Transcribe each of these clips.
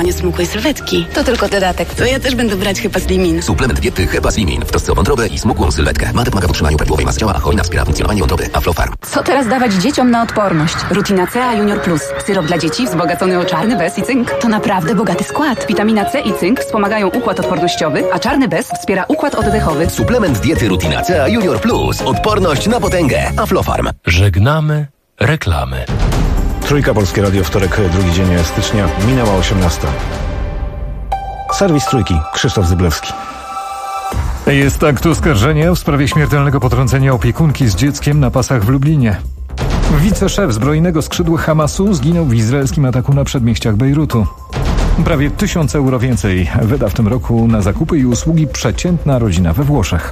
nie smukłej sylwetki. To tylko dodatek. To ja też będę brać Hepaslimin. Suplement diety Hepaslimin w trosce o wątrobę i smukłą sylwetkę. Mate pomaga w utrzymaniu prawidłowej masy ciała, a choina wspiera funkcjonowanie wątroby. Aflofarm. Co teraz dawać dzieciom na odporność? Rutina C A Junior Plus. Syrop dla dzieci wzbogacony o czarny bez i cynk. To naprawdę bogaty skład. Witamina C i cynk wspomagają układ odpornościowy, a czarny bez wspiera układ oddechowy. Suplement diety Rutina C A Junior Plus. Odporność na potęgę. Aflofarm. Żegnamy reklamy. Trójka, Polskie Radio, wtorek, drugi dzień stycznia, minęła 18. Serwis Trójki, Krzysztof Zyblewski. Jest akt oskarżenia w sprawie śmiertelnego potrącenia opiekunki z dzieckiem na pasach w Lublinie. Wiceszef zbrojnego skrzydła Hamasu zginął w izraelskim ataku na przedmieściach Bejrutu. Prawie 1000 euro więcej wyda w tym roku na zakupy i usługi przeciętna rodzina we Włoszech.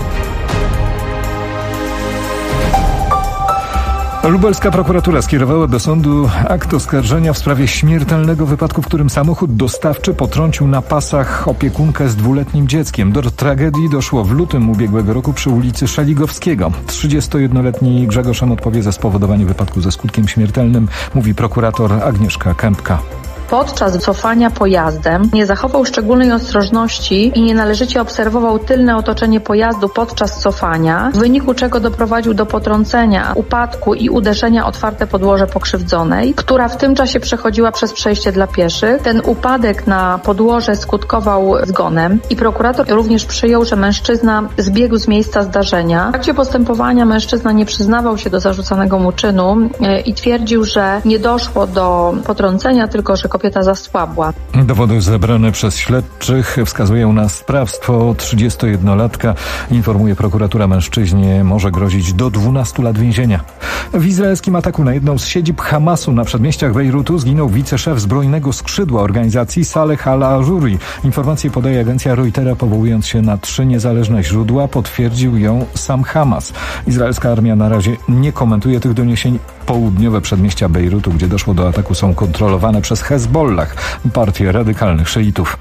Lubelska prokuratura skierowała do sądu akt oskarżenia w sprawie śmiertelnego wypadku, w którym samochód dostawczy potrącił na pasach opiekunkę z 2-letnim dzieckiem. Do tragedii doszło w lutym ubiegłego roku przy ulicy Szeligowskiego. 31-letni Grzegorz M. odpowie za spowodowanie wypadku ze skutkiem śmiertelnym, mówi prokurator Agnieszka Kępka. Podczas cofania pojazdem nie zachował szczególnej ostrożności i nienależycie obserwował tylne otoczenie pojazdu podczas cofania, w wyniku czego doprowadził do potrącenia, upadku i uderzenia otwarte podłoże pokrzywdzonej, która w tym czasie przechodziła przez przejście dla pieszych. Ten upadek na podłoże skutkował zgonem i prokurator również przyjął, że mężczyzna zbiegł z miejsca zdarzenia. W trakcie postępowania mężczyzna nie przyznawał się do zarzucanego mu czynu i twierdził, że nie doszło do potrącenia, tylko że kobieta zasłabła. Dowody zebrane przez śledczych wskazują na sprawstwo 31-latka. Informuje prokuratura, mężczyźnie może grozić do 12 lat więzienia. W izraelskim ataku na jedną z siedzib Hamasu na przedmieściach Bejrutu zginął wiceszef zbrojnego skrzydła organizacji Saleh al-Aruri. Informację podaje agencja Reutera, powołując się na 3 niezależne źródła. Potwierdził ją sam Hamas. Izraelska armia na razie nie komentuje tych doniesień. Południowe przedmieścia Bejrutu, gdzie doszło do ataku, są kontrolowane przez Hezbollah, partię radykalnych szyitów.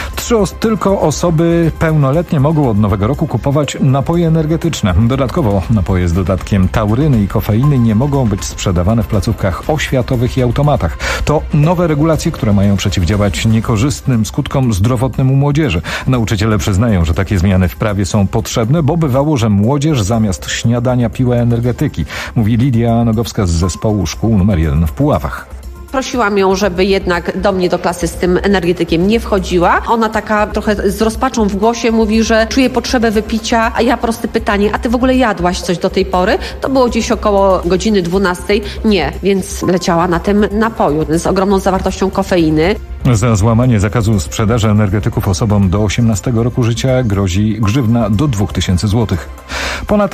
Tylko osoby pełnoletnie mogą od nowego roku kupować napoje energetyczne. Dodatkowo napoje z dodatkiem tauryny i kofeiny nie mogą być sprzedawane w placówkach oświatowych i automatach. To nowe regulacje, które mają przeciwdziałać niekorzystnym skutkom zdrowotnym u młodzieży. Nauczyciele przyznają, że takie zmiany w prawie są potrzebne, bo bywało, że młodzież zamiast śniadania piła energetyki. Mówi Lidia Nogowska z zespołu szkół nr 1 w Puławach. Prosiłam ją, żeby jednak do mnie do klasy z tym energetykiem nie wchodziła. Ona taka trochę z rozpaczą w głosie mówi, że czuje potrzebę wypicia, a ja proste pytanie, a ty w ogóle jadłaś coś do tej pory? To było gdzieś około godziny 12. Nie, więc leciała na tym napoju z ogromną zawartością kofeiny. Za złamanie zakazu sprzedaży energetyków osobom do 18 roku życia grozi grzywna do 2000 zł. Ponad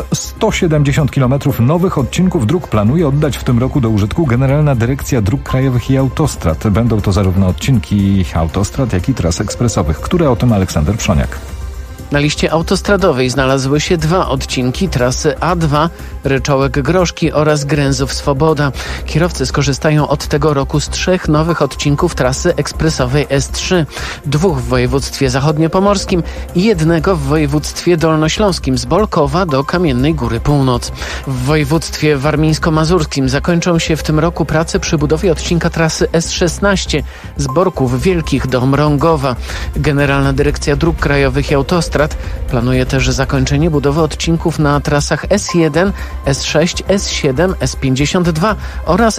170 km nowych odcinków dróg planuje oddać w tym roku do użytku Generalna Dyrekcja Dróg Krajowych i Autostrad. Będą to zarówno odcinki autostrad, jak i tras ekspresowych. Które o tym Aleksander Przoniak. Na liście autostradowej znalazły się 2 odcinki trasy A2 Ryczołek-Groszki oraz Gręzów-Swoboda. Kierowcy skorzystają od tego roku z 3 nowych odcinków trasy ekspresowej S3. 2 w województwie zachodniopomorskim i 1 w województwie dolnośląskim z Bolkowa do Kamiennej Góry Północ. W województwie warmińsko-mazurskim zakończą się w tym roku prace przy budowie odcinka trasy S16 z Borków Wielkich do Mrągowa. Generalna Dyrekcja Dróg Krajowych i Autostrad planuje też zakończenie budowy odcinków na trasach S1, S6, S7, S52 oraz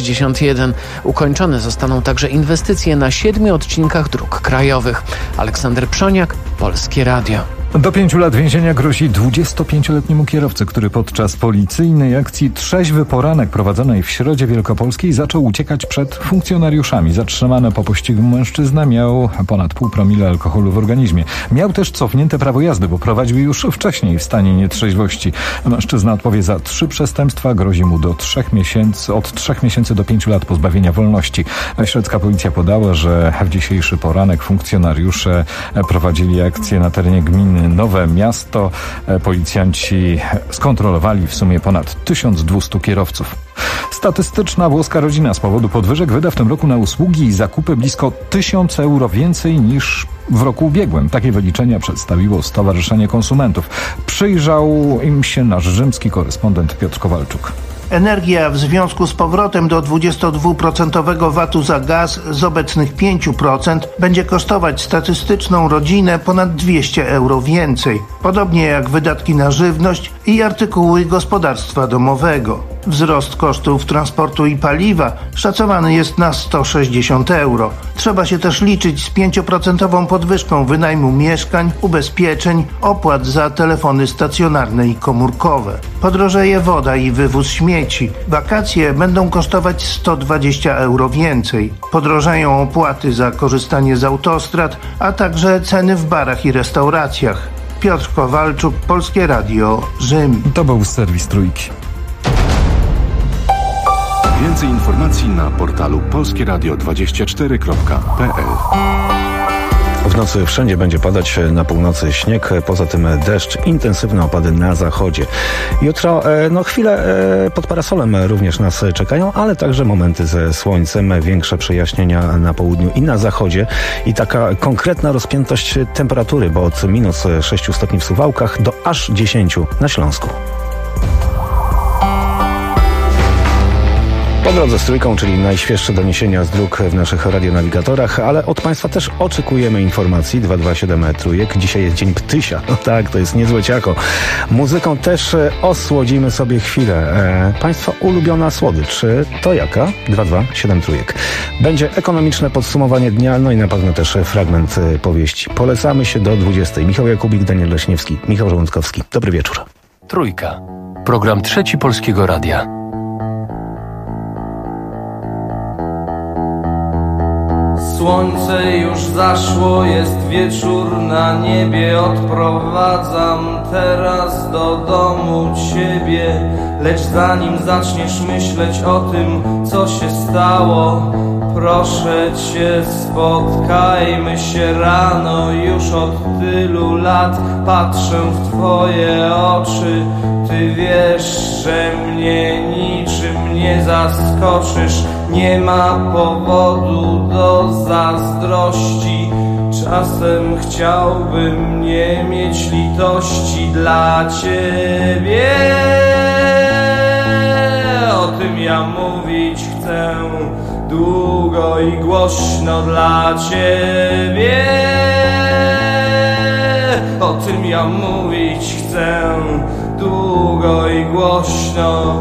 S61. Ukończone zostaną także inwestycje na 7 odcinkach dróg krajowych. Aleksander Przoniak, Polskie Radio. Do 5 lat więzienia grozi 25-letniemu kierowcy, który podczas policyjnej akcji Trzeźwy Poranek prowadzonej w Środzie Wielkopolskiej zaczął uciekać przed funkcjonariuszami. Zatrzymany po pościgu mężczyzna miał ponad 0,5 promila alkoholu w organizmie. Miał też cofnięte prawo jazdy, bo prowadził już wcześniej w stanie nietrzeźwości. Mężczyzna odpowie za 3 przestępstwa. Grozi mu do 3 miesięcy, od 3 miesięcy do 5 lat pozbawienia wolności. Śledzka policja podała, że w dzisiejszy poranek funkcjonariusze prowadzili akcję na terenie gminy Nowe Miasto. Policjanci skontrolowali w sumie ponad 1200 kierowców. Statystyczna włoska rodzina z powodu podwyżek wyda w tym roku na usługi i zakupy blisko 1000 euro więcej niż w roku ubiegłym. Takie wyliczenia przedstawiło Stowarzyszenie Konsumentów. Przyjrzał im się nasz rzymski korespondent Piotr Kowalczuk. Energia w związku z powrotem do 22% VAT-u za gaz z obecnych 5% będzie kosztować statystyczną rodzinę ponad 200 euro więcej. Podobnie jak wydatki na żywność i artykuły gospodarstwa domowego. Wzrost kosztów transportu i paliwa szacowany jest na 160 euro. Trzeba się też liczyć z 5% podwyżką wynajmu mieszkań, ubezpieczeń, opłat za telefony stacjonarne i komórkowe. Podrożeje woda i wywóz śmieci. Wakacje będą kosztować 120 euro więcej. Podrożeją opłaty za korzystanie z autostrad, a także ceny w barach i restauracjach. Piotr Kowalczuk, Polskie Radio, Rzym. To był serwis Trójki. Więcej informacji na portalu polskieradio24.pl. W nocy wszędzie będzie padać, na północy śnieg, poza tym deszcz, intensywne opady na zachodzie. Jutro chwile pod parasolem również nas czekają, ale także momenty ze słońcem, większe przejaśnienia na południu i na zachodzie i taka konkretna rozpiętość temperatury, bo od minus 6 stopni w Suwałkach do aż 10 na Śląsku. Po drodze z Trójką, czyli najświeższe doniesienia z dróg w naszych radionawigatorach, ale od Państwa też oczekujemy informacji. 227 Trójek. Dzisiaj jest Dzień Ptysia. No tak, to jest niezłe ciako. Muzyką też osłodzimy sobie chwilę. Państwa ulubiona słodycz to jaka? 227 Trójek. Będzie ekonomiczne podsumowanie dnia, no i na pewno też fragment powieści. Polecamy się do 20. Michał Jakubik, Daniel Leśniewski, Michał Żołądkowski. Dobry wieczór. Trójka. Program Trzeci Polskiego Radia. Słońce już zaszło, jest wieczór na niebie. Odprowadzam teraz do domu ciebie. Lecz zanim zaczniesz myśleć o tym, co się stało, proszę cię, spotkajmy się rano. Już od tylu lat patrzę w twoje oczy. Ty wiesz, że mnie niczym nie zaskoczysz. Nie ma powodu do zazdrości. Czasem chciałbym nie mieć litości dla ciebie. O tym ja mówić chcę długo i głośno dla ciebie. O tym ja mówić chcę długo i głośno.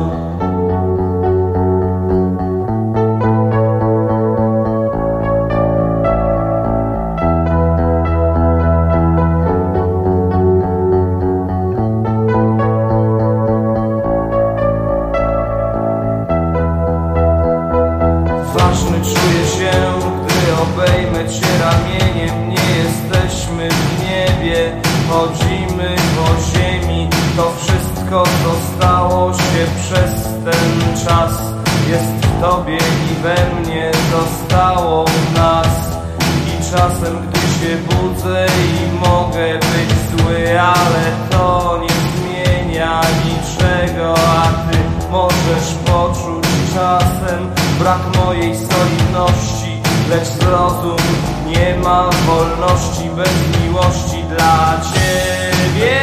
Ważny czuję się, gdy obejmę cię ramieniem. Nie jesteśmy w niebie, chodzimy po ziemi. To wszystko, co stało się przez ten czas, jest w tobie i we mnie, zostało w nas. I czasem, gdy się budzę i mogę być zły, ale to nie zmienia niczego, a ty możesz poczuć czasem brak mojej solidności. Lecz zrozum, nie ma wolności bez miłości dla ciebie.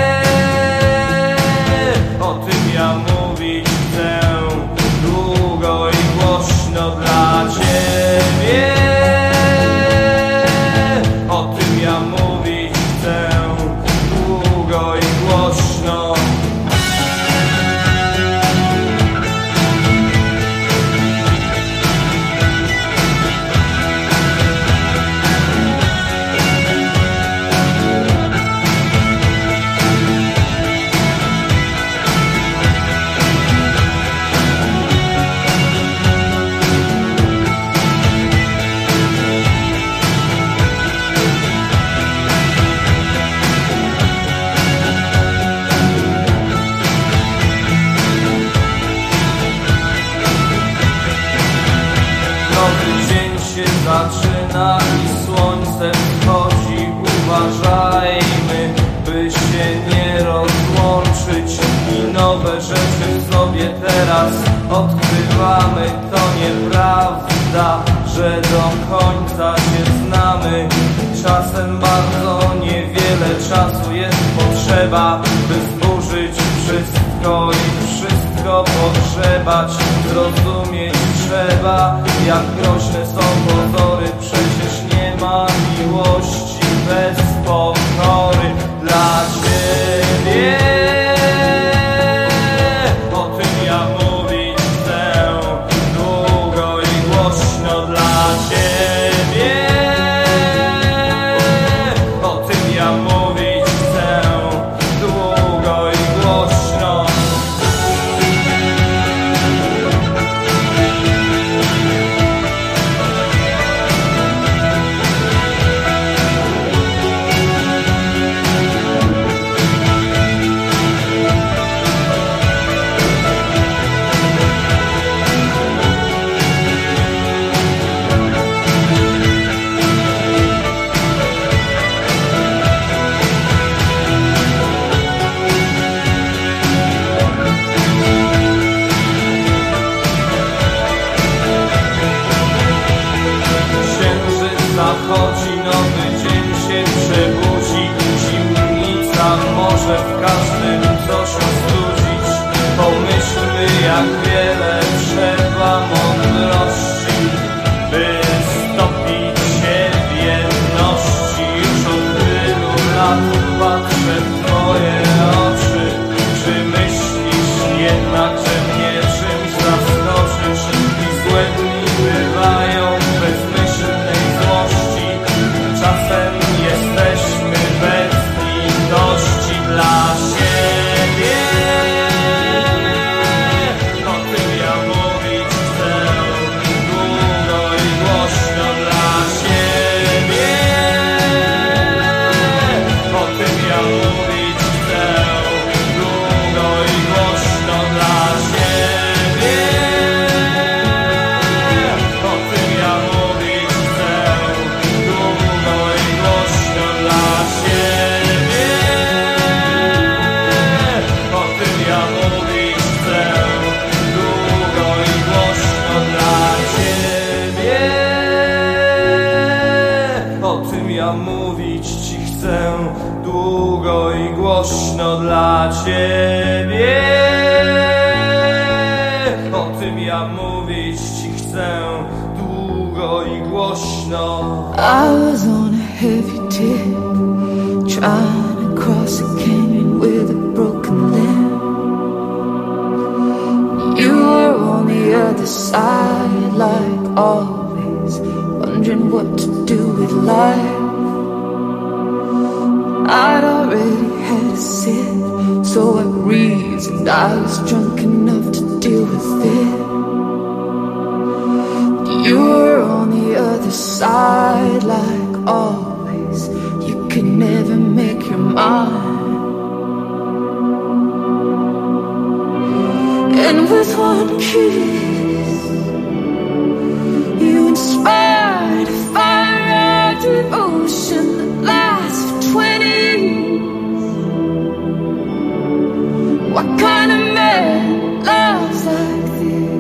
O tym ja mówić chcę długo i głośno dla ciebie. O tym ja mówić chcę długo i głośno. Zaczyna i słońce wschodzi. Uważajmy, by się nie rozłączyć. I nowe rzeczy w sobie teraz odkrywamy. To nieprawda, że do końca się znamy. Czasem bardzo niewiele czasu jest potrzeba, by zburzyć wszystko i wszystko pogrzebać. grzebać, zrozumieć trzeba, jak groźne są pozory. Przecież nie ma miłości bez pokory. Dla ciebie o tym ja mówić chcę długo i głośno. Dla ciebie o tym ja mówić chcę długo i głośno. Zachodzi, nowy dzień się przebudzi, zimnica może w każdym coś ostudzić. Pomyślmy, jak wiele trzeba mądrości, by stopić się w jedności. Już od tylu lat patrzę w twoje oczy. Czy myślisz jednak, że mnie czymś zaskoczysz? I złe dni bywają bezmyślnej złości. Czasem jesteśmy bez litości. Dla siebie o tym ja mówić chcę długo i głośno. Dla siebie o tym ja mówić chcę długo i głośno. Dla siebie o tym ja mówić chcę długo i głośno. Dla siebie o tym ja mówić chcę długo i głośno. Dla ciebie o tym ja mówić ci chcę długo i głośno. Dla ciebie o tym ja mówić ci chcę długo i głośno. I was on a heavy tip, trying to cross a canyon with a broken limb. You were on the other side, like always, wondering what to do with life. I'd already had a sip, so I reasoned I was drunk enough to deal with it. You were on the other side, like always. You could never make your mind. And with one kiss, you inspired a fire of devotion that lasts for 20 years. What kind of man loves like this?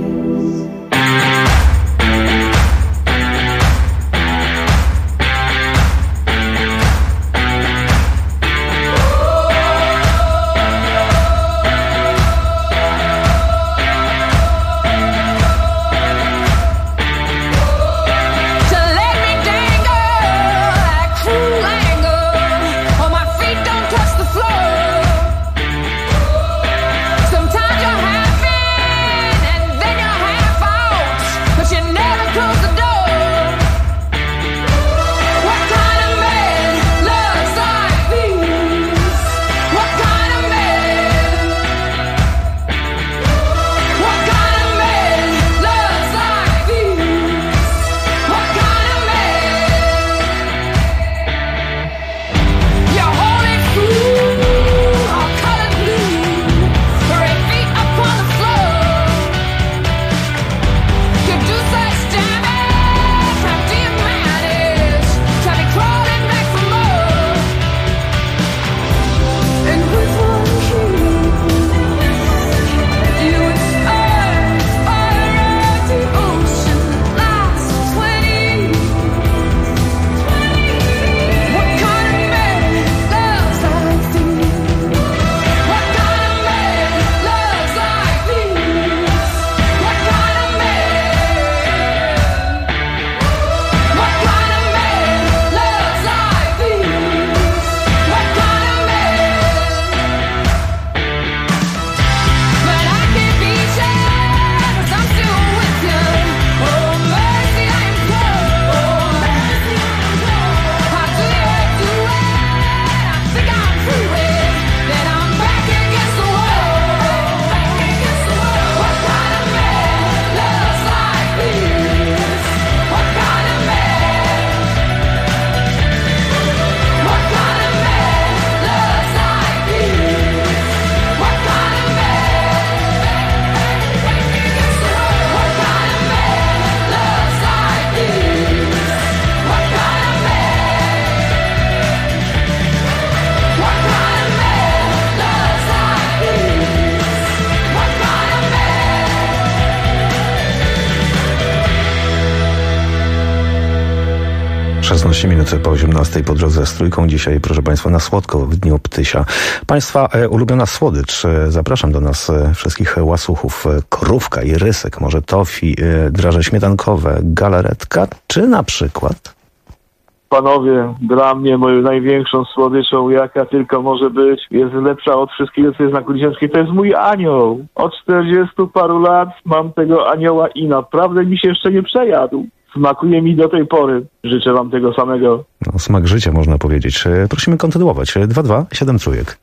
16 minut po 18 po drodze z Trójką. Dzisiaj, proszę Państwa, na słodko w Dniu Ptysia. Państwa ulubiona słodycz. Zapraszam do nas wszystkich łasuchów. Krówka i rysek, może tofi, draże śmietankowe, galaretka, czy na przykład... Panowie, dla mnie moją największą słodyczą, jaka tylko może być, jest lepsza od wszystkiego, co jest na Kuliczewskiej, to jest mój anioł. Od 40 paru lat mam tego anioła i naprawdę mi się jeszcze nie przejadł. Smakuje mi do tej pory. Życzę wam tego samego. No, smak życia, można powiedzieć. Prosimy kontynuować. 227 trójek.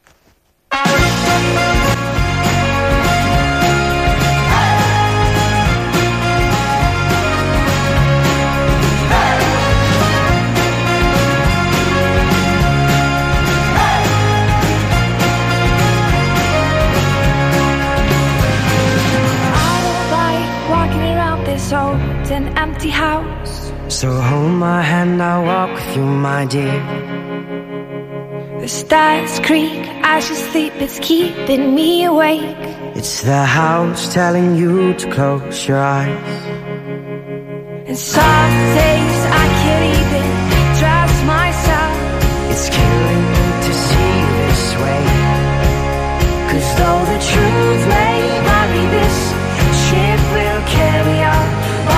An empty house. So hold my hand, I'll walk with you, my dear. The stars creak as you sleep, it's keeping me awake. It's the house telling you to close your eyes. And some days I can't even trust myself. It's killing me to see you this way. 'Cause though the truth may vary, this ship will carry on.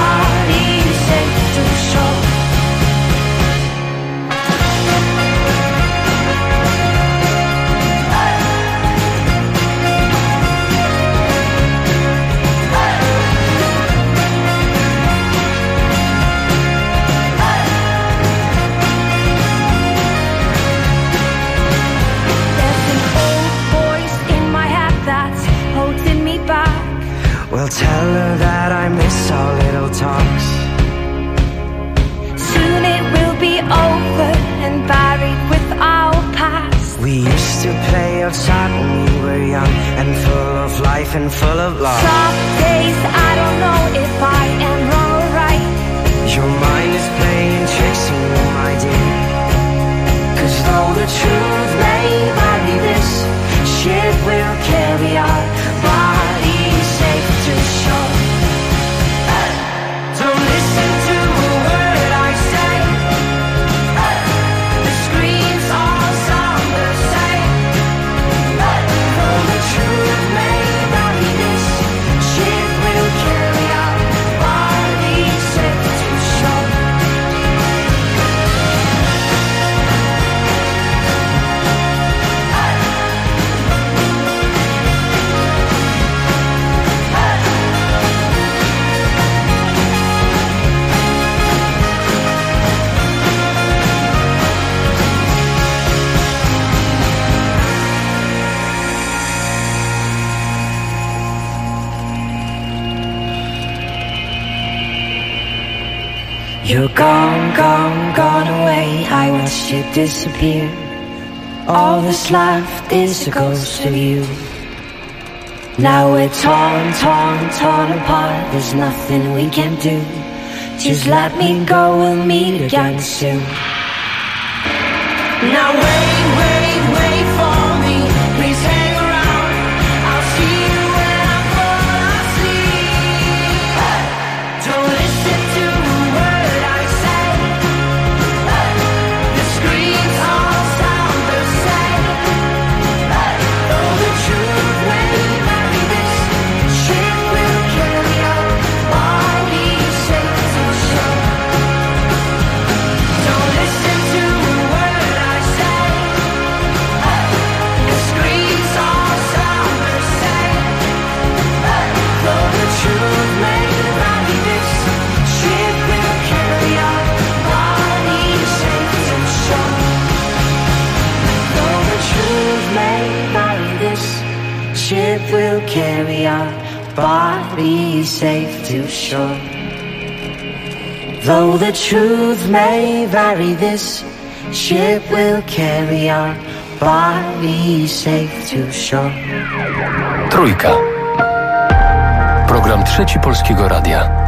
Well, tell her that I miss our little talks. Soon it will be over and buried with our past. We used to play outside when we were young and full of life and full of love. Some days I don't know if I am wrong or right. Your mind is playing tricks on you, my dear. 'Cause though the truth may vary, this ship will carry our bodies safe to shore. Don't listen to a word I say. The screams all sound the same. Though the truth may vary, this ship will carry our bodies safe to shore. You're gone, gone, gone away. I watched you disappear. All that's left is a ghost of you. Now we're torn, torn, torn apart. There's nothing we can do. Just let me go, we'll meet again soon. Now wait, wait, wait for me. Please hang around. I'll see you when I fall asleep. Don't listen to a word I say. The screams all sound the same. Though the truth may vary, this ship will carry our bodies safe to shore. Don't listen to a word I say. The screams all sound the same. Though the truth may vary, this ship will carry our bodies safe to shore. Though the truth may vary, this ship will carry our bodies safe to shore. Though the truth may vary, this ship will carry our bodies safe to shore. Trójka. Program Trzeci Polskiego Radia.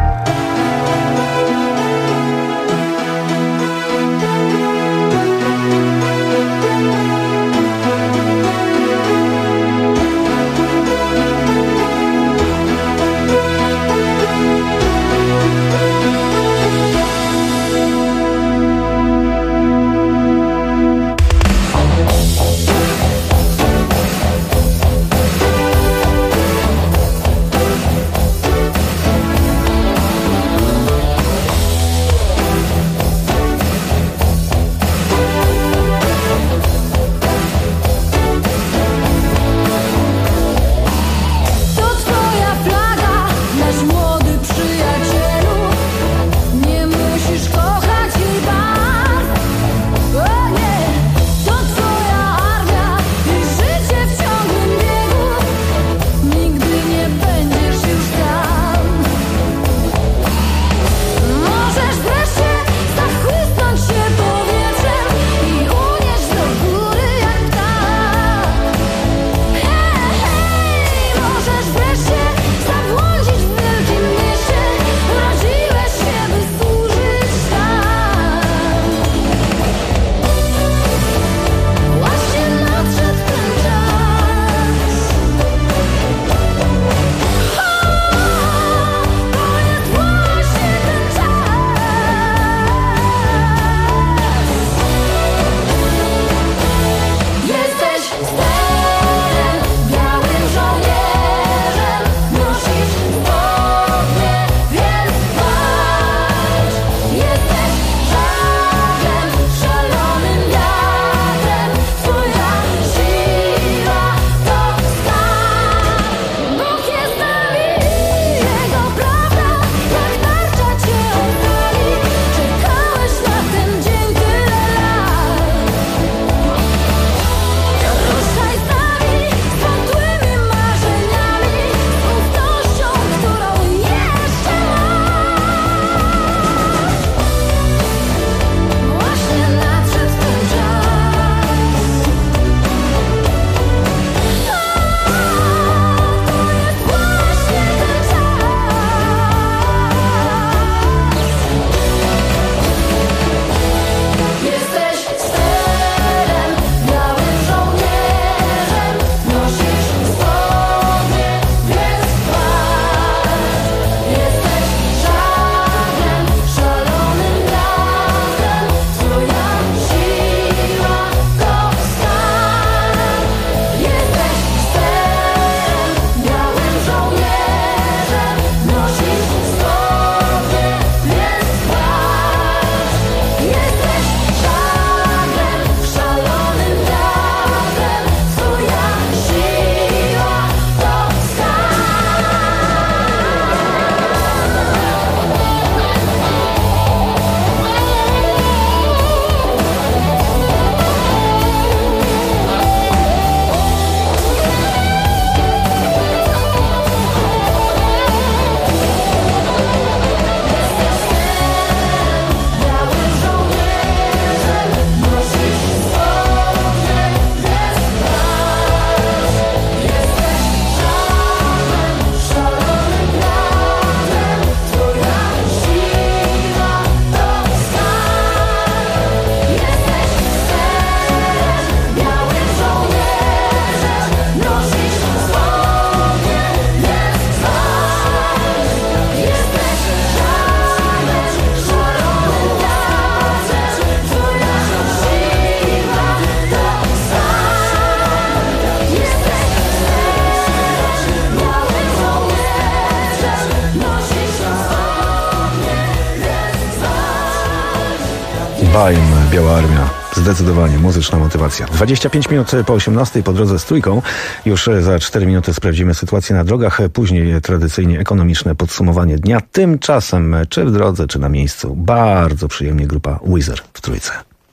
Wajm, Biała Armia. Zdecydowanie muzyczna motywacja. 25 minut po 18 po drodze z Trójką. Już za 4 minuty sprawdzimy sytuację na drogach. Później tradycyjnie ekonomiczne podsumowanie dnia. Tymczasem, czy w drodze, czy na miejscu, bardzo przyjemnie grupa Weezer w Trójce.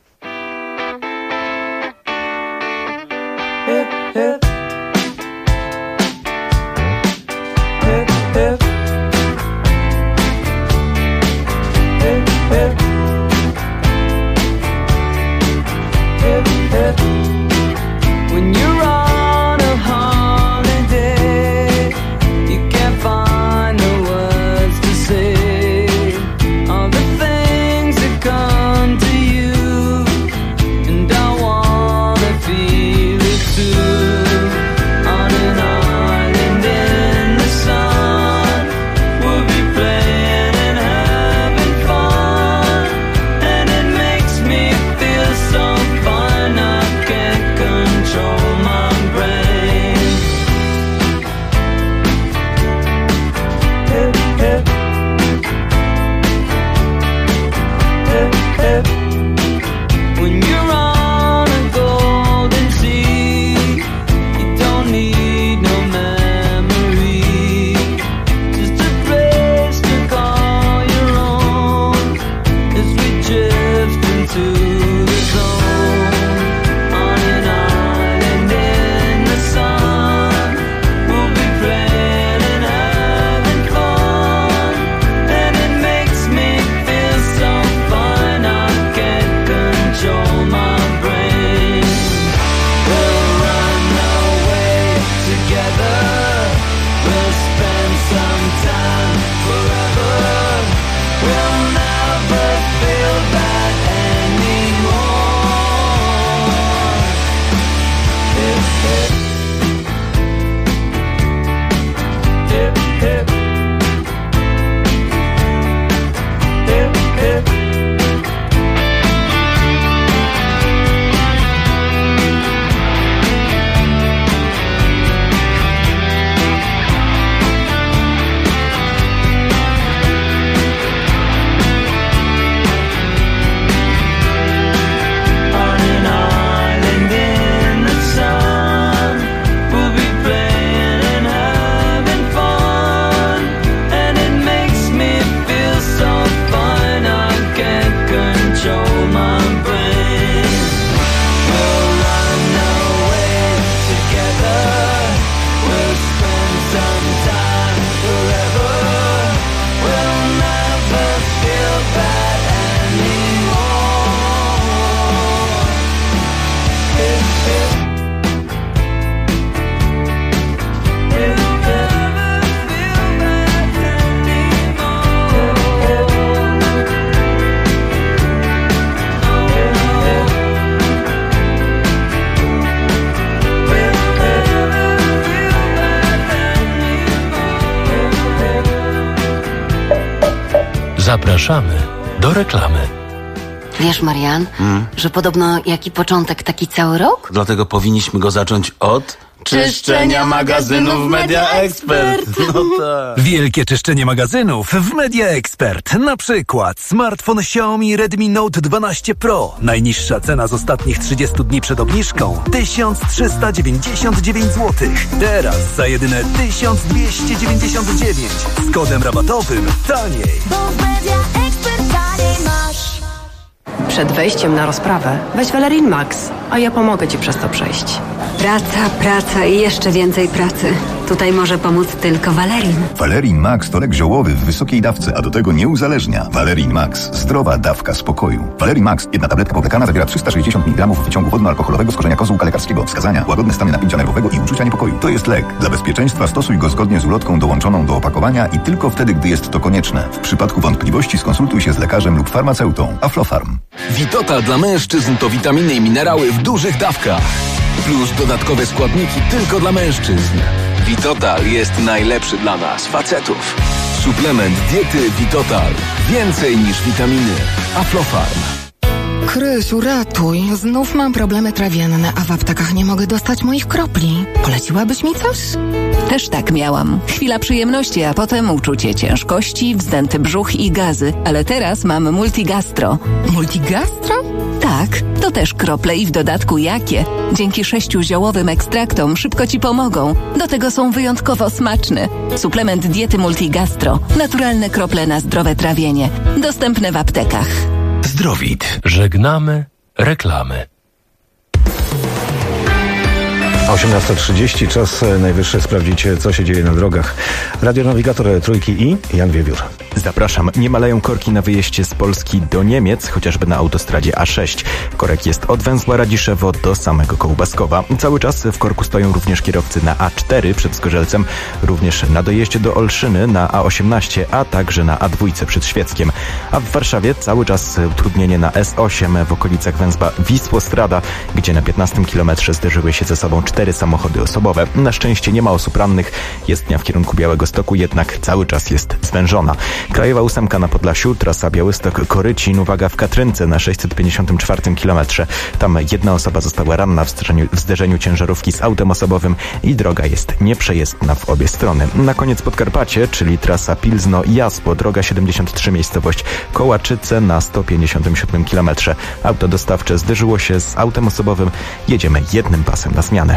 Zapraszamy do reklamy. Wiesz, Marian, że podobno jaki początek, taki cały rok? Dlatego powinniśmy go zacząć od czyszczenia magazynów Media Expert. No tak. Wielkie czyszczenie magazynów w Media Expert. Na przykład smartfon Xiaomi Redmi Note 12 Pro. Najniższa cena z ostatnich 30 dni przed obniżką 1399 zł. Teraz za jedyne 1299 z kodem rabatowym taniej. Bo w Media Expert taniej masz. Przed wejściem na rozprawę weź Valerin Max, a ja pomogę Ci przez to przejść. Praca i jeszcze więcej pracy. Tutaj może pomóc tylko Valerin. Valerin Max to lek ziołowy w wysokiej dawce, a do tego nie uzależnia. Valerin Max. Zdrowa dawka spokoju. Valerin Max. Jedna tabletka powlekana zawiera 360 mg wyciągu wodno-alkoholowego z korzenia kozłka lekarskiego. Wskazania: łagodne stany napięcia nerwowego i uczucia niepokoju. To jest lek. Dla bezpieczeństwa stosuj go zgodnie z ulotką dołączoną do opakowania i tylko wtedy, gdy jest to konieczne. W przypadku wątpliwości skonsultuj się z lekarzem lub farmaceutą. Aflofarm. Vitotal dla mężczyzn to witaminy i minerały w dużych dawkach. Plus dodatkowe składniki tylko dla mężczyzn. Vitotal jest najlepszy dla nas, facetów. Suplement diety Vitotal. Więcej niż witaminy. Aflofarm. Krysiu, ratuj. Znów mam problemy trawienne, a w aptekach nie mogę dostać moich kropli. Poleciłabyś mi coś? Też tak miałam. Chwila przyjemności, a potem uczucie ciężkości, wzdęty brzuch i gazy. Ale teraz mam Multigastro. Multigastro? Tak, to też krople i w dodatku jakie. Dzięki 6 ziołowym ekstraktom szybko Ci pomogą. Do tego są wyjątkowo smaczne. Suplement diety Multigastro. Naturalne krople na zdrowe trawienie. Dostępne w aptekach. Zdrowit. Żegnamy reklamy. 18:30, czas najwyższy sprawdzić, co się dzieje na drogach. Radionawigator Trójki i Jan Wiewiór. Zapraszam. Nie maleją korki na wyjeździe z Polski do Niemiec, chociażby na autostradzie A6. Korek jest od węzła Radziszewo do samego Kołbaskowa. Cały czas w korku stoją również kierowcy na A4 przed Zgorzelcem, również na dojeździe do Olszyny na A18, a także na A2 przed Świeckiem. A w Warszawie cały czas utrudnienie na S8 w okolicach węzła Wisłostrada, gdzie na 15 kilometrze zderzyły się ze sobą 4 samochody osobowe. Na szczęście nie ma osób rannych. Jezdnia w kierunku Białegostoku jednak cały czas jest zwężona. Krajowa 8 na Podlasiu, trasa Białystok-Korycin, uwaga, w Katrynce na 654 kilometrze. Tam jedna osoba została ranna w zderzeniu ciężarówki z autem osobowym i droga jest nieprzejezdna w obie strony. Na koniec Podkarpacie, czyli trasa Pilzno-Jasło, droga 73, miejscowość Kołaczyce na 157 kilometrze. Auto dostawcze zderzyło się z autem osobowym. Jedziemy jednym pasem na zmianę.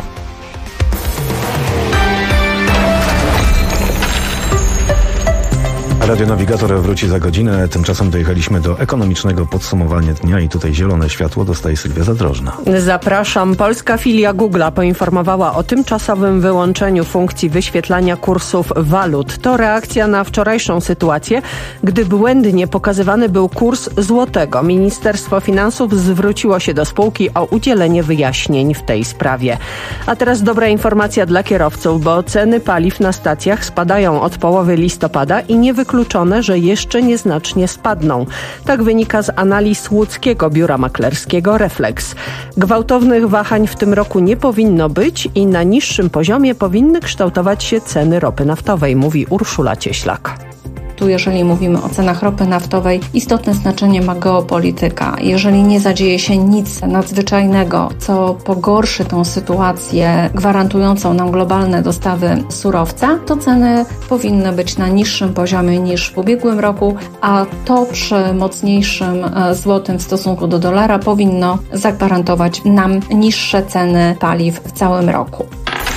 Radionawigator wróci za godzinę. Tymczasem dojechaliśmy do ekonomicznego podsumowania dnia i tutaj zielone światło dostaje Sylwia Zadrożna. Zapraszam. Polska filia Google'a poinformowała o tymczasowym wyłączeniu funkcji wyświetlania kursów walut. To reakcja na wczorajszą sytuację, gdy błędnie pokazywany był kurs złotego. Ministerstwo Finansów zwróciło się do spółki o udzielenie wyjaśnień w tej sprawie. A teraz dobra informacja dla kierowców, bo ceny paliw na stacjach spadają od połowy listopada i nie wykluczone, że jeszcze nieznacznie spadną. Tak wynika z analiz łódzkiego biura maklerskiego Reflex. Gwałtownych wahań w tym roku nie powinno być i na niższym poziomie powinny kształtować się ceny ropy naftowej, mówi Urszula Cieślak. Tu, jeżeli mówimy o cenach ropy naftowej, istotne znaczenie ma geopolityka. Jeżeli nie zadzieje się nic nadzwyczajnego, co pogorszy tą sytuację gwarantującą nam globalne dostawy surowca, to ceny powinny być na niższym poziomie niż w ubiegłym roku, a to przy mocniejszym złotym w stosunku do dolara powinno zagwarantować nam niższe ceny paliw w całym roku.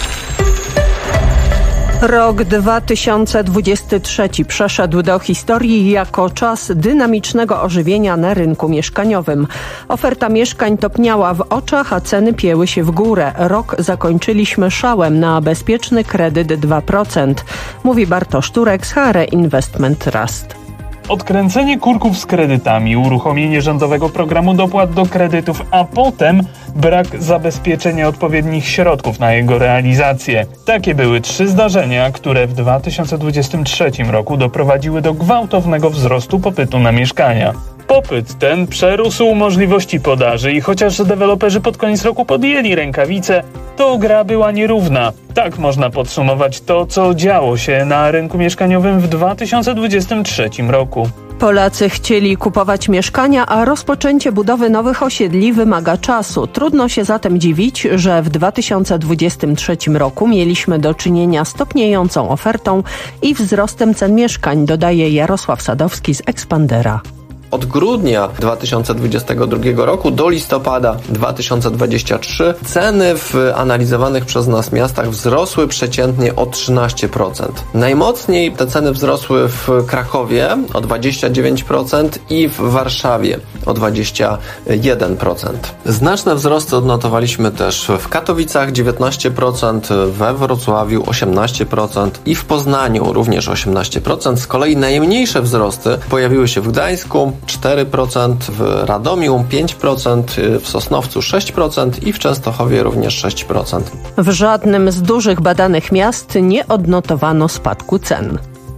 Rok 2023 przeszedł do historii jako czas dynamicznego ożywienia na rynku mieszkaniowym. Oferta mieszkań topniała w oczach, a ceny pieły się w górę. Rok zakończyliśmy szałem na bezpieczny kredyt 2%, mówi Bartosz Turek z HR Investment Trust. Odkręcenie kurków z kredytami, uruchomienie rządowego programu dopłat do kredytów, a potem brak zabezpieczenia odpowiednich środków na jego realizację. Takie były 3 zdarzenia, które w 2023 roku doprowadziły do gwałtownego wzrostu popytu na mieszkania. Popyt ten przerósł możliwości podaży i chociaż deweloperzy pod koniec roku podjęli rękawice, to gra była nierówna. Tak można podsumować to, co działo się na rynku mieszkaniowym w 2023 roku. Polacy chcieli kupować mieszkania, a rozpoczęcie budowy nowych osiedli wymaga czasu. Trudno się zatem dziwić, że w 2023 roku mieliśmy do czynienia z topniejącą ofertą i wzrostem cen mieszkań, dodaje Jarosław Sadowski z Expandera. Od grudnia 2022 roku do listopada 2023 ceny w analizowanych przez nas miastach wzrosły przeciętnie o 13%. Najmocniej te ceny wzrosły w Krakowie o 29% i w Warszawie o 21%. Znaczne wzrosty odnotowaliśmy też w Katowicach 19%, we Wrocławiu 18% i w Poznaniu również 18%. Z kolei najmniejsze wzrosty pojawiły się w Gdańsku 4%, w Radomiu 5%, w Sosnowcu 6% i w Częstochowie również 6%. W żadnym z dużych badanych miast nie odnotowano spadku cen.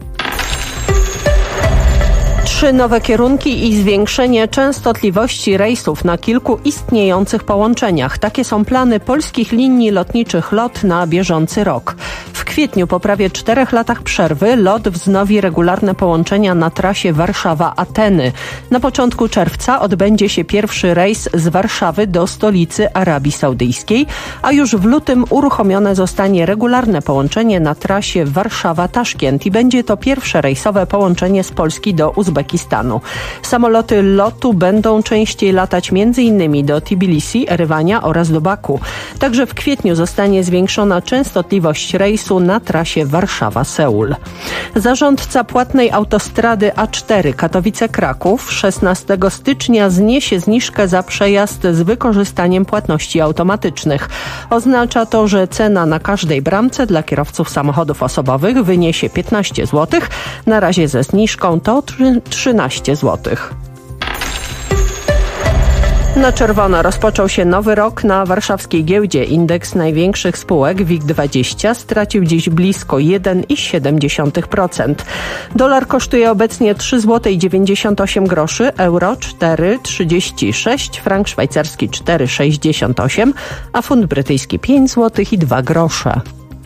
3 nowe kierunki i zwiększenie częstotliwości rejsów na kilku istniejących połączeniach. Takie są plany polskich linii lotniczych LOT na bieżący rok. W kwietniu po prawie 4 latach przerwy LOT wznowi regularne połączenia na trasie Warszawa-Ateny. Na początku czerwca odbędzie się pierwszy rejs z Warszawy do stolicy Arabii Saudyjskiej, a już w lutym uruchomione zostanie regularne połączenie na trasie Warszawa-Taszkent i będzie to pierwsze rejsowe połączenie z Polski do Uzbekistanu. Samoloty LOT-u będą częściej latać m.in. do Tbilisi, Erywania oraz do Baku. Także w kwietniu zostanie zwiększona częstotliwość rejsu na trasie Warszawa-Seul. Zarządca płatnej autostrady A4 Katowice-Kraków 16 stycznia zniesie zniżkę za przejazd z wykorzystaniem płatności automatycznych. Oznacza to, że cena na każdej bramce dla kierowców samochodów osobowych wyniesie 15 zł. Na razie ze zniżką to 13 zł. Na czerwono rozpoczął się nowy rok na warszawskiej giełdzie. Indeks największych spółek WIG20 stracił dziś blisko 1,7%. Dolar kosztuje obecnie 3,98 zł, euro 4,36, frank szwajcarski 4,68, a funt brytyjski 5 zł i 2 grosze.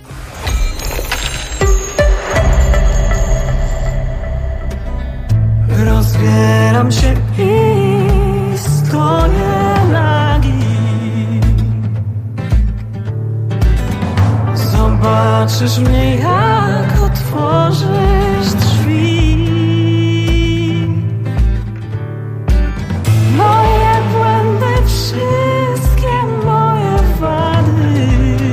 Rozbieram się i stoję nagi. Zobaczysz mnie, jak otworzysz drzwi. Moje błędy, wszystkie moje wady,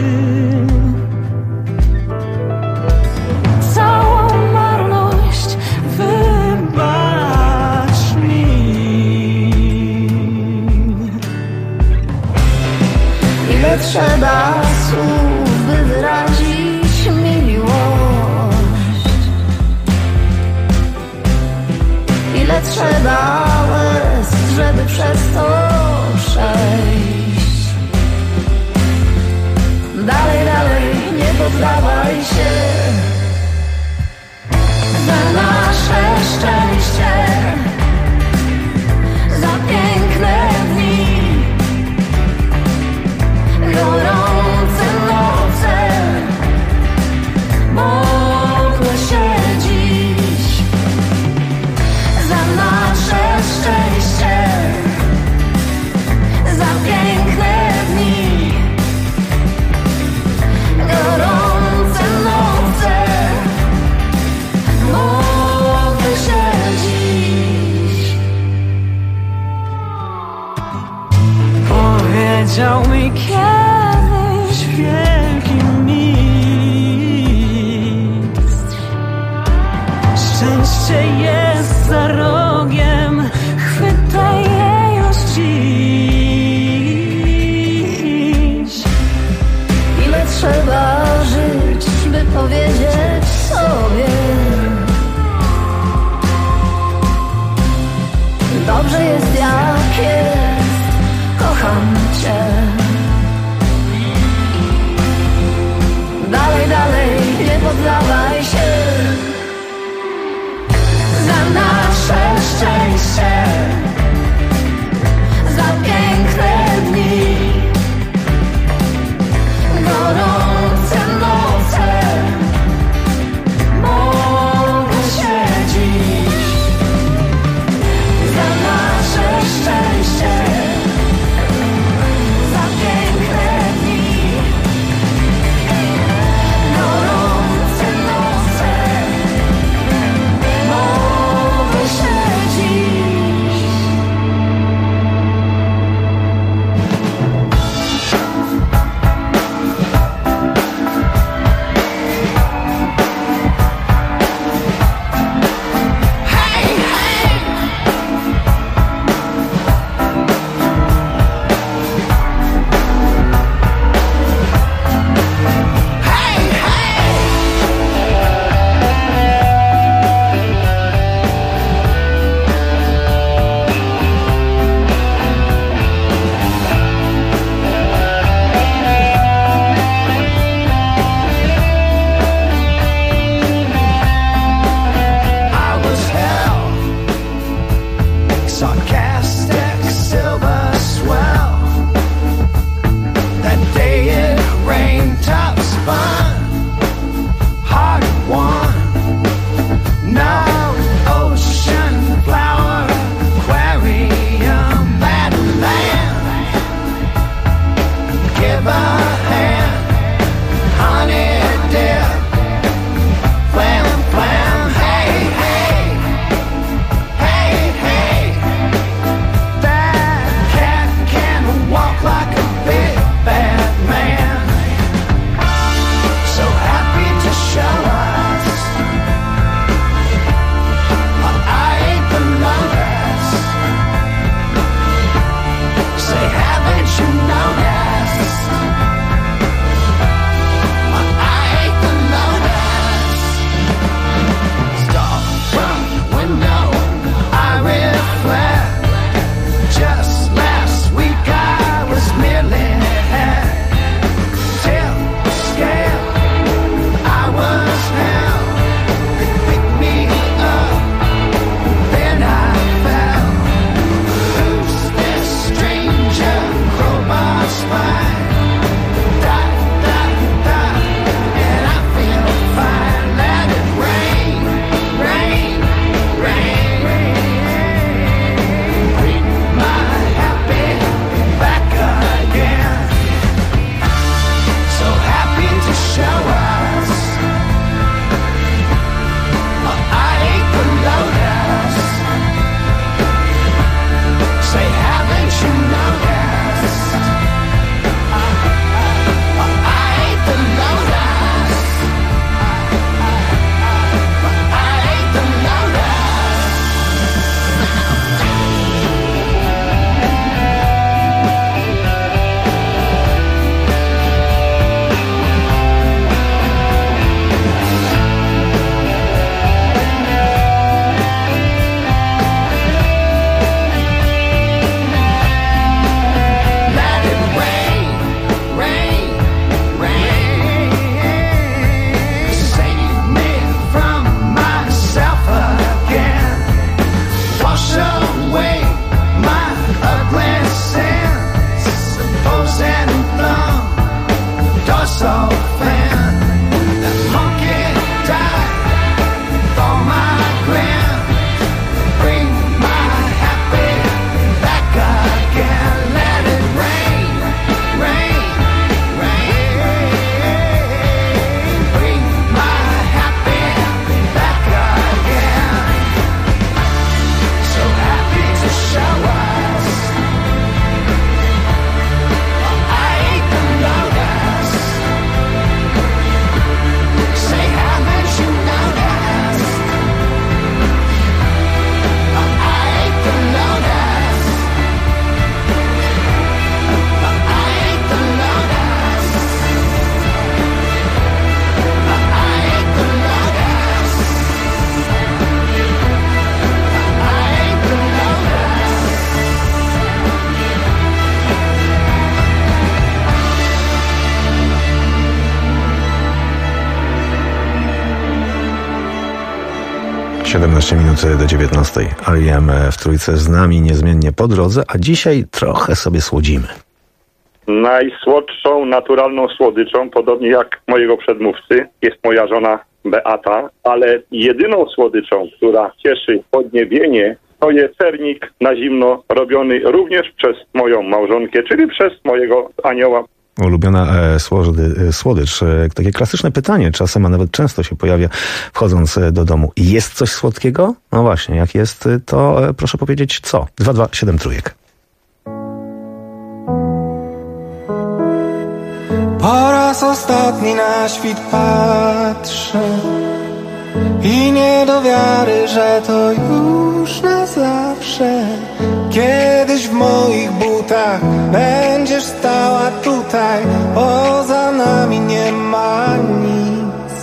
całą marność wybacz mi. Ile trzeba słów, by wyrazić miłość? Ile trzeba łez, żeby przez to przejść? Dalej, dalej, nie poddawaj się. Za nasze szczęście, za piękne dni, gorące noce, modlę się dziś. Za nasze szczęście, za piękne dni, gorące noce, modlę się dziś. Powiedział mi kiedyś wielki mistrz: szczęście jest za rogiem, chwytaj je już dziś. Ile trzeba żyć, by powiedzieć sobie: dobrze jest jak jest, kocham cię. Dalej, dalej, nie poddawaj się. Za nasze szczęście, za piękne dni, gorące noce, modlę się dziś. Za nasze szczęście, 17 minut do 19. R.E.M. w trójce z nami niezmiennie po drodze, a dzisiaj trochę sobie słodzimy. Najsłodszą, naturalną słodyczą, podobnie jak mojego przedmówcy, jest moja żona Beata, ale jedyną słodyczą, która cieszy podniebienie, to jest sernik na zimno robiony również przez moją małżonkę, czyli przez mojego anioła. Ulubiona słodycz. Takie klasyczne pytanie, czasem, a nawet często się pojawia wchodząc do domu. Jest coś słodkiego? No właśnie, jak jest, to proszę powiedzieć co? 2273. Po raz ostatni na świt patrzę i nie do wiary, że to już na zawsze. Kiedyś w moich butach będziesz stała tutaj, poza nami nie ma nic.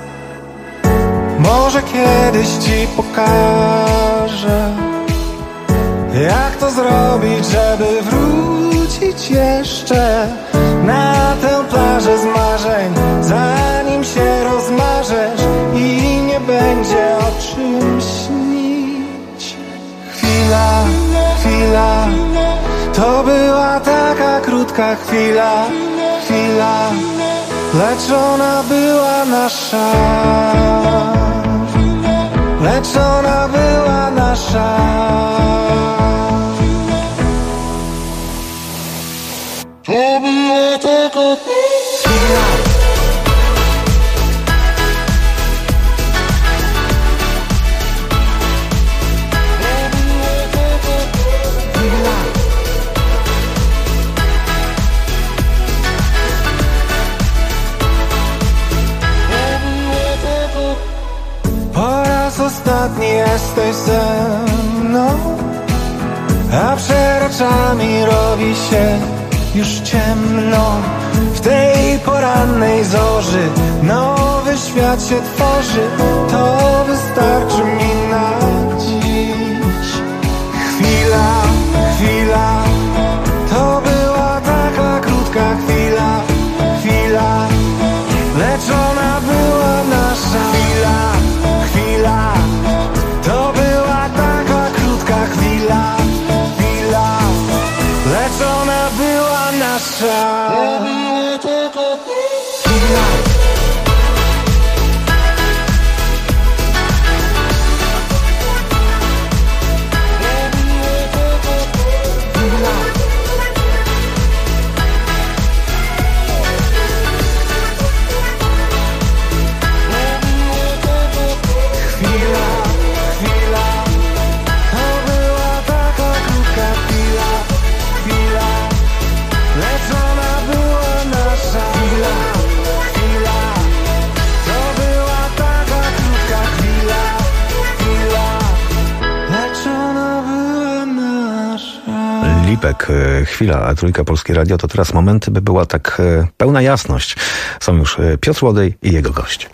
Może kiedyś ci pokażę, jak to zrobić, żeby wrócić jeszcze na tę plażę z marzeń, zanim się rozmarzesz i nie będzie o czym śnić. Chwila, to była taka krótka chwila, lecz ona była nasza, To była taka chwila. Po raz ostatni jesteś ze mną, a przed oczami robi się już ciemno. W tej porannej zorzy nowy świat się tworzy. To wystarczy mi na dziś. Chwila, to była taka krótka chwila, lecz ona była nasza. Chwila, to była taka krótka chwila, lecz ona była nasza. Lipek, chwila, a trójka Polskie Radio, to teraz momenty, by była tak pełna jasność. Są już Piotr Łodej i jego gość.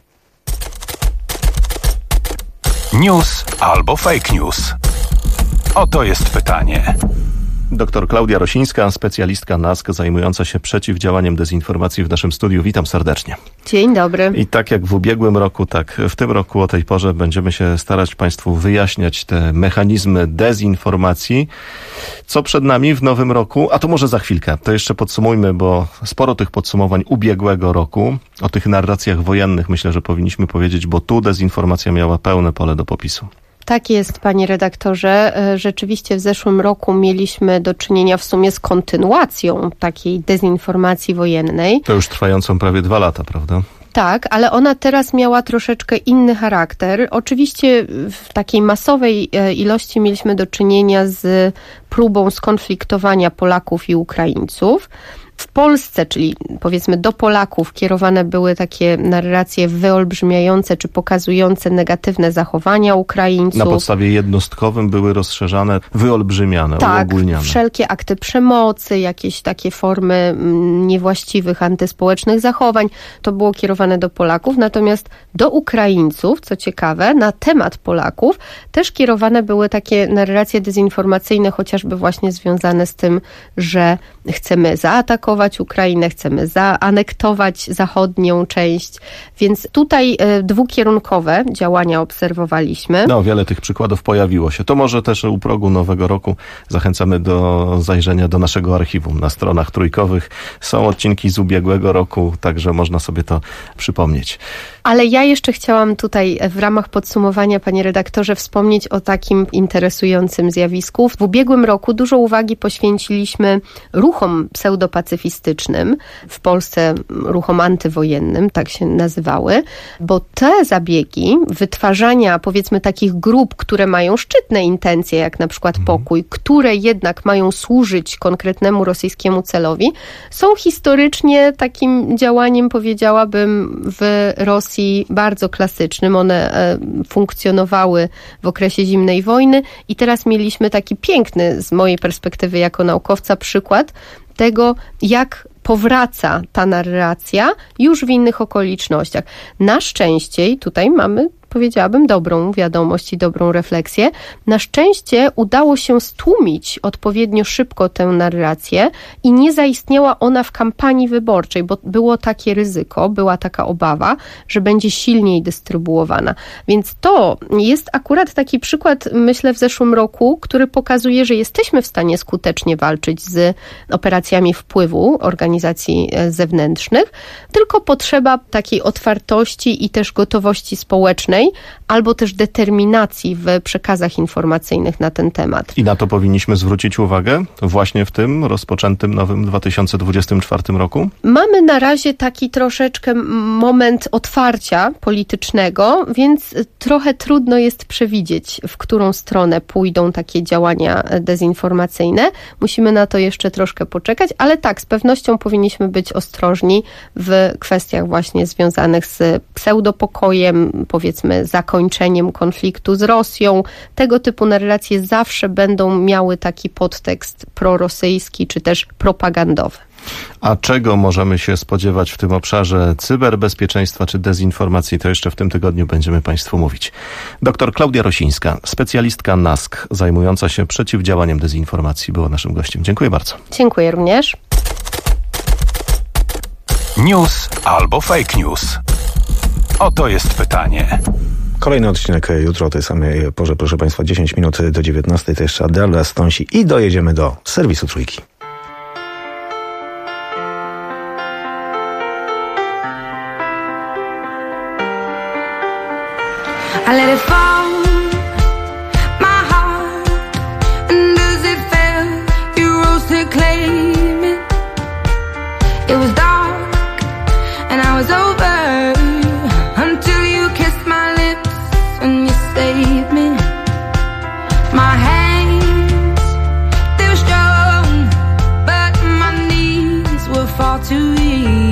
News albo fake news? Oto jest pytanie. Dr Klaudia Rosińska, specjalistka NASK zajmująca się przeciwdziałaniem dezinformacji w naszym studiu. Witam serdecznie. Dzień dobry. I tak jak w ubiegłym roku, tak w tym roku o tej porze będziemy się starać Państwu wyjaśniać te mechanizmy dezinformacji. Co przed nami w nowym roku? A to może za chwilkę. To jeszcze podsumujmy, bo sporo tych podsumowań ubiegłego roku. O tych narracjach wojennych myślę, że powinniśmy powiedzieć, bo tu dezinformacja miała pełne pole do popisu. Tak jest, panie redaktorze. Rzeczywiście w zeszłym roku mieliśmy do czynienia w sumie z kontynuacją takiej dezinformacji wojennej. To już trwającą prawie 2 lata, prawda? Tak, ale ona teraz miała troszeczkę inny charakter. Oczywiście w takiej masowej ilości mieliśmy do czynienia z próbą skonfliktowania Polaków i Ukraińców. W Polsce, czyli powiedzmy do Polaków, kierowane były takie narracje wyolbrzymiające czy pokazujące negatywne zachowania Ukraińców. Na podstawie jednostkowym były rozszerzane, wyolbrzymiane, uogólniane. Tak, wszelkie akty przemocy, jakieś takie formy niewłaściwych, antyspołecznych zachowań, to było kierowane do Polaków. Natomiast do Ukraińców, co ciekawe, na temat Polaków też kierowane były takie narracje dezinformacyjne, chociażby właśnie związane z tym, że chcemy zaatakować zaatakować Ukrainę, chcemy zaanektować zachodnią część, więc tutaj dwukierunkowe działania obserwowaliśmy. No, wiele tych przykładów pojawiło się. To może też u progu nowego roku zachęcamy do zajrzenia do naszego archiwum. Na stronach trójkowych są odcinki z ubiegłego roku, także można sobie to przypomnieć. Ale ja jeszcze chciałam tutaj w ramach podsumowania, panie redaktorze, wspomnieć o takim interesującym zjawisku. W ubiegłym roku dużo uwagi poświęciliśmy ruchom pseudopacyfistycznym, w Polsce ruchom antywojennym, tak się nazywały, bo te zabiegi wytwarzania, powiedzmy, takich grup, które mają szczytne intencje, jak na przykład pokój, które jednak mają służyć konkretnemu rosyjskiemu celowi, są historycznie takim działaniem, powiedziałabym, w Rosji bardzo klasycznym. One funkcjonowały w okresie zimnej wojny i teraz mieliśmy taki piękny, z mojej perspektywy jako naukowca, przykład tego, jak powraca ta narracja już w innych okolicznościach. Na szczęście, i tutaj mamy, powiedziałabym, dobrą wiadomość i dobrą refleksję, na szczęście udało się stłumić odpowiednio szybko tę narrację i nie zaistniała ona w kampanii wyborczej, bo było takie ryzyko, była taka obawa, że będzie silniej dystrybuowana. Więc to jest akurat taki przykład, myślę, w zeszłym roku, który pokazuje, że jesteśmy w stanie skutecznie walczyć z operacjami wpływu organizacji zewnętrznych, tylko potrzeba takiej otwartości i też gotowości społecznej, albo też determinacji w przekazach informacyjnych na ten temat. I na to powinniśmy zwrócić uwagę właśnie w tym rozpoczętym nowym 2024 roku? Mamy na razie taki troszeczkę moment otwarcia politycznego, więc trochę trudno jest przewidzieć, w którą stronę pójdą takie działania dezinformacyjne. Musimy na to jeszcze troszkę poczekać, ale tak, z pewnością powinniśmy być ostrożni w kwestiach właśnie związanych z pseudopokojem, powiedzmy zakończeniem konfliktu z Rosją. Tego typu narracje zawsze będą miały taki podtekst prorosyjski czy też propagandowy. A czego możemy się spodziewać w tym obszarze cyberbezpieczeństwa czy dezinformacji? To jeszcze w tym tygodniu będziemy Państwu mówić. Dr Klaudia Rosińska, specjalistka NASK, zajmująca się przeciwdziałaniem dezinformacji, była naszym gościem. Dziękuję bardzo. Dziękuję również. News albo fake news? Oto jest pytanie. Kolejny odcinek jutro o tej samej porze, proszę Państwa, 10 minut do 19, to jeszcze Adele Stonsi i dojedziemy do serwisu Trójki. I let it fall, my heart, and as it fell, you rose to claim it. It was dark, and I was over, until you kissed my lips, and you saved me. My hands, they were strong, but my knees were far too weak.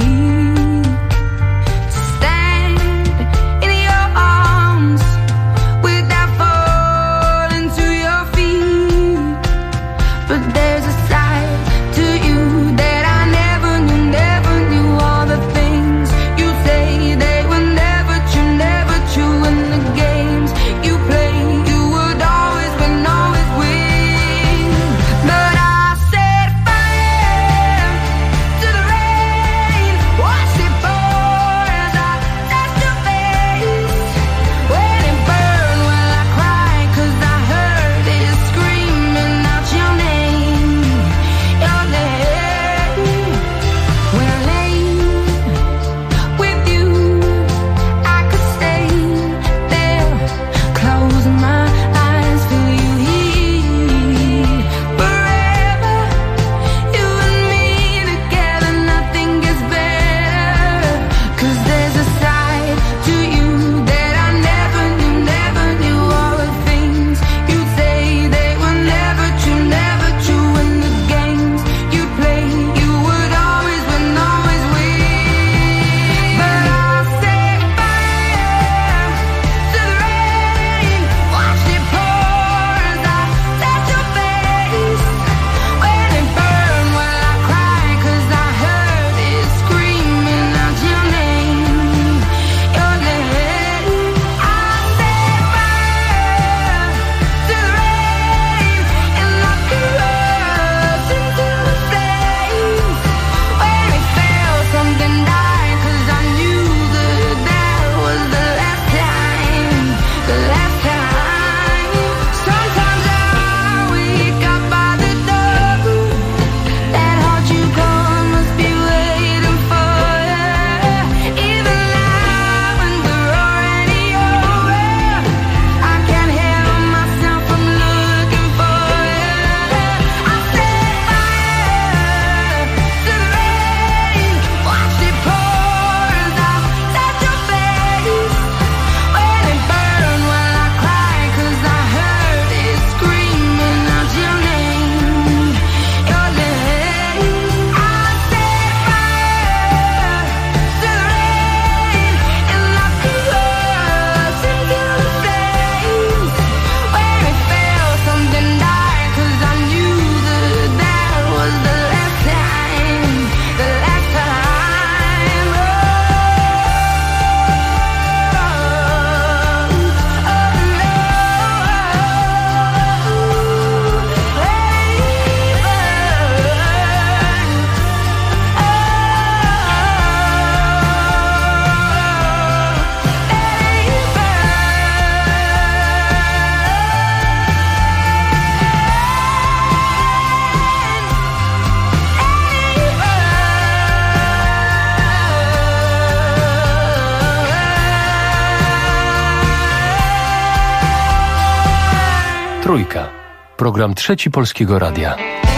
Trójka. Program Trzeci Polskiego Radia.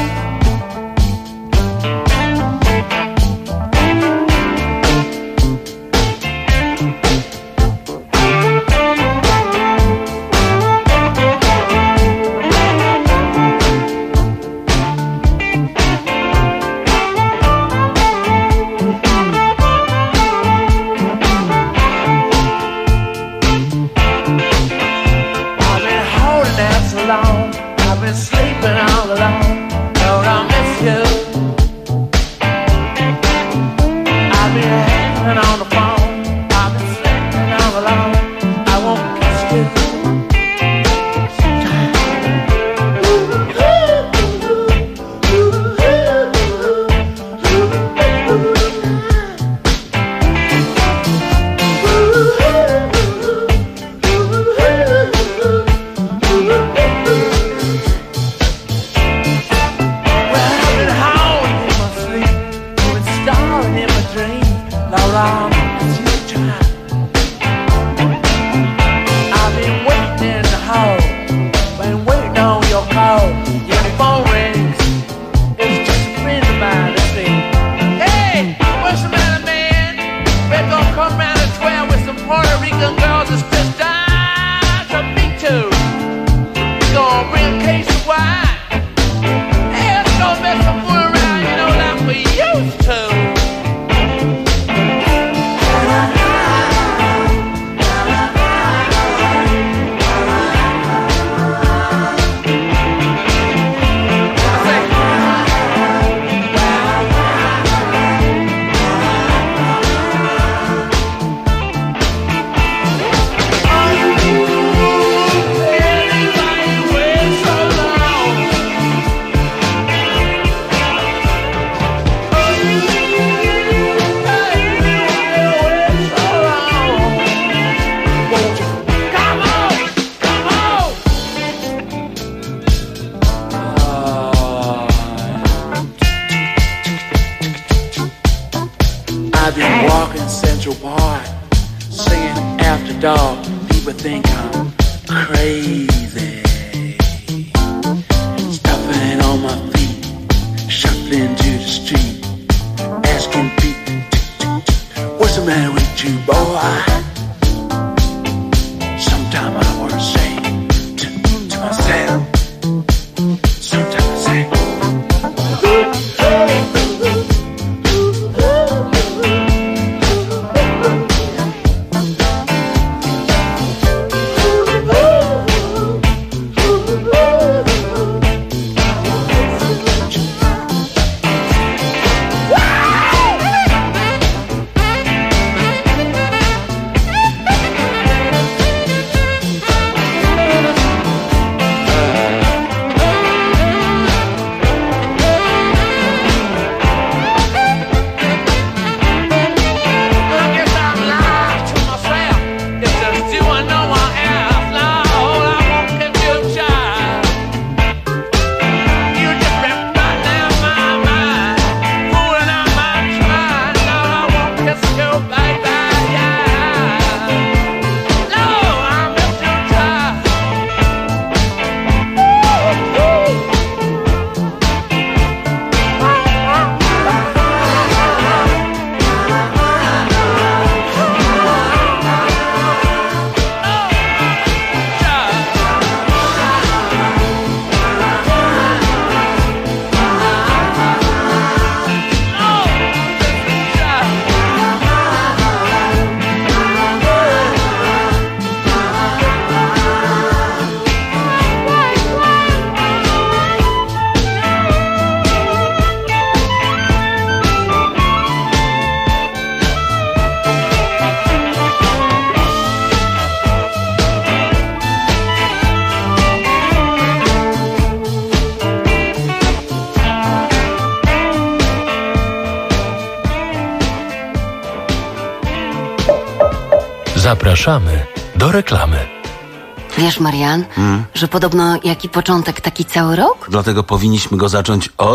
Zapraszamy do reklamy. Wiesz, Marian, że podobno jaki początek, taki cały rok? Dlatego powinniśmy go zacząć od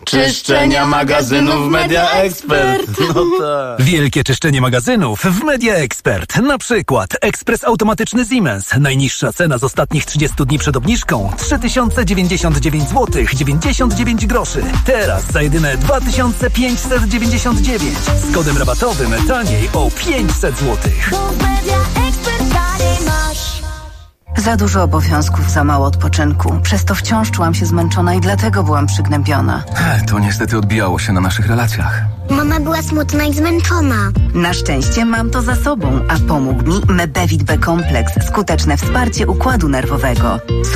czyszczenia magazynów Media Expert. No tak. Wielkie czyszczenie magazynów w Media Expert. Na przykład ekspres automatyczny Siemens. Najniższa cena z ostatnich 30 dni przed obniżką 3099 zł 99 groszy. Teraz za jedyne 2599. Z kodem rabatowym taniej o 500 zł. Za dużo obowiązków, za mało odpoczynku. Przez to wciąż czułam się zmęczona i dlatego byłam przygnębiona. To niestety odbijało się na naszych relacjach. Mama była smutna i zmęczona. Na szczęście mam to za sobą, a pomógł mi Mebevit B-kompleks. Skuteczne wsparcie układu nerwowego.